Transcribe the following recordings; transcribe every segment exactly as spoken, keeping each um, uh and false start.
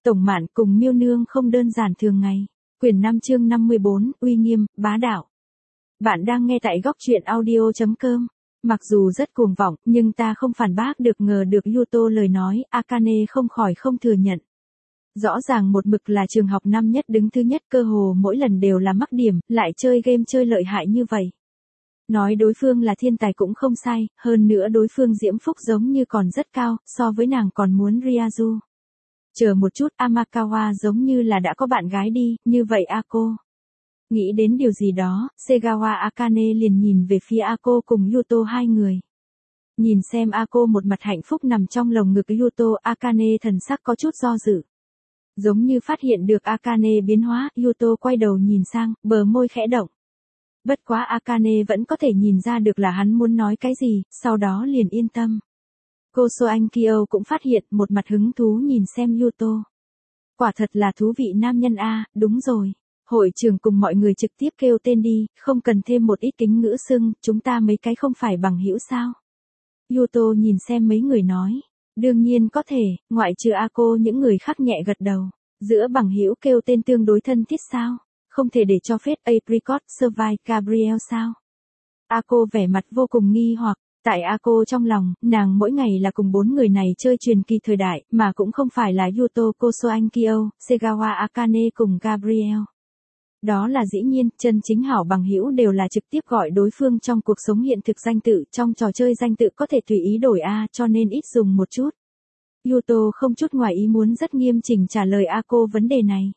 Tổng Mạn cùng Miêu Nương không đơn giản thường ngày. Quyển năm chương năm mươi bốn, uy nghiêm, bá đạo. Bạn đang nghe tại góc truyện audio chấm com. Mặc dù rất cuồng vọng, nhưng ta không phản bác được ngờ được Yuto lời nói, Akane không khỏi không thừa nhận. Rõ ràng một mực là trường học năm nhất đứng thứ nhất, cơ hồ mỗi lần đều là mắc điểm, lại chơi game chơi lợi hại như vậy. Nói đối phương là thiên tài cũng không sai, hơn nữa đối phương diễm phúc giống như còn rất cao, so với nàng còn muốn Ryazu. Chờ một chút, Amakawa giống như là đã có bạn gái đi, như vậy Ako. Nghĩ đến điều gì đó, Segawa Akane liền nhìn về phía Ako cùng Yuto hai người. Nhìn xem Ako một mặt hạnh phúc nằm trong lồng ngực Yuto, Akane thần sắc có chút do dự. Giống như phát hiện được Akane biến hóa, Yuto quay đầu nhìn sang, bờ môi khẽ động. Bất quá Akane vẫn có thể nhìn ra được là hắn muốn nói cái gì, sau đó liền yên tâm. Koso Ankyo cũng phát hiện, một mặt hứng thú nhìn xem Yuto. Quả thật là thú vị nam nhân a, đúng rồi. Hội trưởng cùng mọi người trực tiếp kêu tên đi, không cần thêm một ít kính ngữ xưng, chúng ta mấy cái không phải bằng hữu sao. Yuto nhìn xem mấy người nói. Đương nhiên có thể, ngoại trừ Ako những người khác nhẹ gật đầu. Giữa bằng hữu kêu tên tương đối thân thiết sao? Không thể để cho phép Apricot survive Gabriel sao? Ako vẻ mặt vô cùng nghi hoặc. Tại Ako trong lòng, nàng mỗi ngày là cùng bốn người này chơi truyền kỳ thời đại, mà cũng không phải là Yuto, Koso Ankyo, Segawa Akane cùng Gabriel. Đó là dĩ nhiên, chân chính hảo bằng hữu đều là trực tiếp gọi đối phương trong cuộc sống hiện thực danh tự, trong trò chơi danh tự có thể tùy ý đổi a, cho nên ít dùng một chút. Yuto không chút ngoài ý muốn rất nghiêm chỉnh trả lời Ako vấn đề này.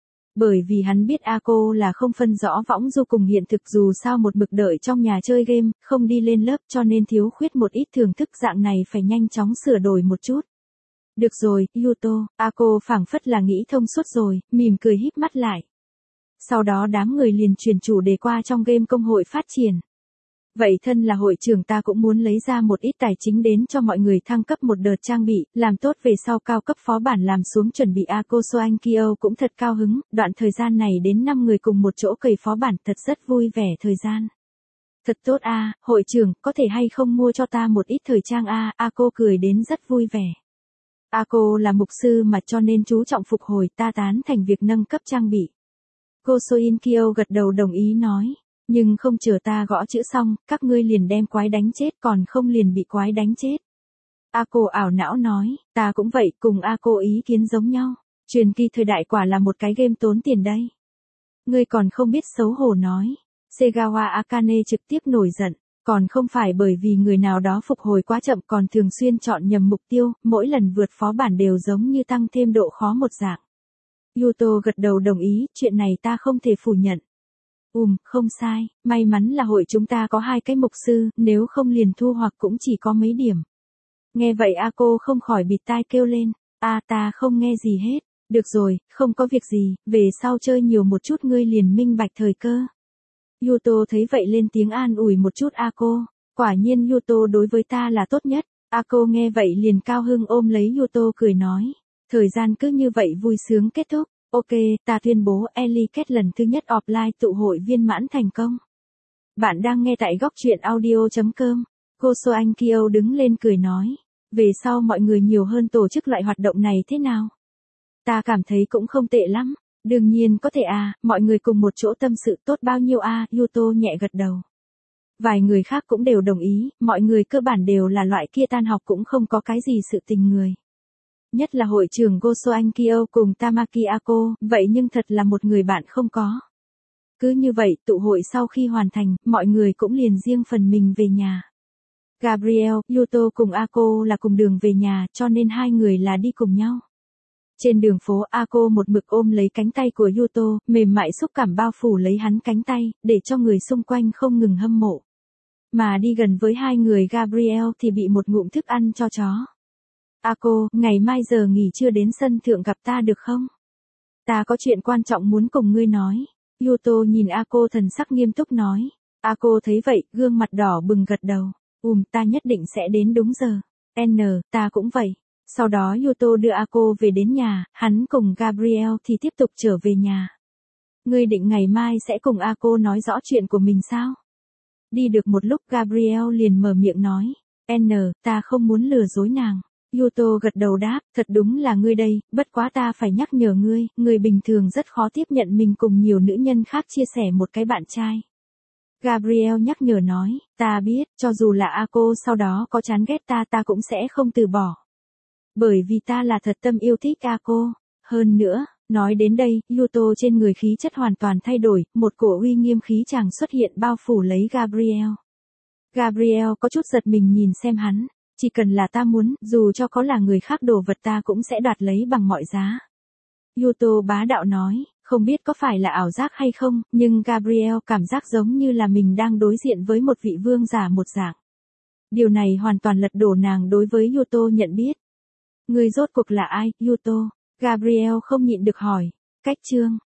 Bởi vì hắn biết Ako là không phân rõ võng du cùng hiện thực, dù sao một mực đợi trong nhà chơi game, không đi lên lớp, cho nên thiếu khuyết một ít thưởng thức dạng này phải nhanh chóng sửa đổi một chút. Được rồi, Yuto, Ako phảng phất là nghĩ thông suốt rồi, mỉm cười híp mắt lại. Sau đó đám người liền chuyển chủ đề qua trong game công hội phát triển. Vậy thân là hội trưởng ta cũng muốn lấy ra một ít tài chính đến cho mọi người thăng cấp một đợt trang bị, làm tốt về sau cao cấp phó bản làm xuống chuẩn bị. Akoso Ankyo cũng thật cao hứng, đoạn thời gian này đến năm người cùng một chỗ cày phó bản thật rất vui vẻ thời gian. Thật tốt a, à, hội trưởng, có thể hay không mua cho ta một ít thời trang a, à, Ako cười đến rất vui vẻ. Ako là mục sư mà cho nên chú trọng phục hồi, ta tán thành việc nâng cấp trang bị. Koso Ankyo gật đầu đồng ý nói. Nhưng không chờ ta gõ chữ xong, các ngươi liền đem quái đánh chết, còn không liền bị quái đánh chết. Ako ảo não nói, ta cũng vậy, cùng Ako ý kiến giống nhau. Truyền kỳ thời đại quả là một cái game tốn tiền đây. Ngươi còn không biết xấu hổ nói. Segawa Akane trực tiếp nổi giận, còn không phải bởi vì người nào đó phục hồi quá chậm, còn thường xuyên chọn nhầm mục tiêu, mỗi lần vượt phó bản đều giống như tăng thêm độ khó một dạng. Yuto gật đầu đồng ý, chuyện này ta không thể phủ nhận. Ùm, không sai, may mắn là hội chúng ta có hai cái mục sư, nếu không liền thu hoặc cũng chỉ có mấy điểm. Nghe vậy Ako không khỏi bịt tai kêu lên, a ta không nghe gì hết, được rồi, không có việc gì, về sau chơi nhiều một chút ngươi liền minh bạch thời cơ. Yuto thấy vậy lên tiếng an ủi một chút Ako, quả nhiên Yuto đối với ta là tốt nhất. Ako nghe vậy liền cao hưng ôm lấy Yuto cười nói, thời gian cứ như vậy vui sướng kết thúc. Ok, ta tuyên bố Ellie lần thứ nhất offline tụ hội viên mãn thành công. Bạn đang nghe tại góc truyện audio chấm com. Koso Ankyo đứng lên cười nói. Về sau mọi người nhiều hơn tổ chức loại hoạt động này thế nào? Ta cảm thấy cũng không tệ lắm. Đương nhiên có thể à, mọi người cùng một chỗ tâm sự tốt bao nhiêu à, Yuto nhẹ gật đầu. Vài người khác cũng đều đồng ý, mọi người cơ bản đều là loại kia tan học cũng không có cái gì sự tình người. Nhất là hội trưởng Koso Ankyo cùng Tamaki Ako, vậy nhưng thật là một người bạn không có. Cứ như vậy, tụ hội sau khi hoàn thành, mọi người cũng liền riêng phần mình về nhà. Gabriel, Yuto cùng Ako là cùng đường về nhà, cho nên hai người là đi cùng nhau. Trên đường phố, Ako một mực ôm lấy cánh tay của Yuto, mềm mại xúc cảm bao phủ lấy hắn cánh tay, để cho người xung quanh không ngừng hâm mộ. Mà đi gần với hai người Gabriel thì bị một ngụm thức ăn cho chó. Ako, ngày mai giờ nghỉ trưa đến sân thượng gặp ta được không? Ta có chuyện quan trọng muốn cùng ngươi nói. Yuto nhìn Ako thần sắc nghiêm túc nói. Ako thấy vậy, gương mặt đỏ bừng gật đầu. Ùm, ta nhất định sẽ đến đúng giờ. N, ta cũng vậy. Sau đó Yuto đưa Ako về đến nhà, hắn cùng Gabriel thì tiếp tục trở về nhà. Ngươi định ngày mai sẽ cùng Ako nói rõ chuyện của mình sao? Đi được một lúc Gabriel liền mở miệng nói. N, ta không muốn lừa dối nàng. Yuto gật đầu đáp, thật đúng là ngươi đây, bất quá ta phải nhắc nhở ngươi, người bình thường rất khó tiếp nhận mình cùng nhiều nữ nhân khác chia sẻ một cái bạn trai. Gabriel nhắc nhở nói, ta biết, cho dù là Ako sau đó có chán ghét ta ta cũng sẽ không từ bỏ. Bởi vì ta là thật tâm yêu thích Ako. Hơn nữa, nói đến đây, Yuto trên người khí chất hoàn toàn thay đổi, một cổ uy nghiêm khí chàng xuất hiện bao phủ lấy Gabriel. Gabriel có chút giật mình nhìn xem hắn, chỉ cần là ta muốn, dù cho có là người khác đồ vật ta cũng sẽ đoạt lấy bằng mọi giá. Yuto bá đạo nói, không biết có phải là ảo giác hay không, nhưng Gabriel cảm giác giống như là mình đang đối diện với một vị vương giả một dạng. Điều này hoàn toàn lật đổ nàng đối với Yuto nhận biết. Người rốt cuộc là ai, Yuto? Gabriel không nhịn được hỏi. Cách chương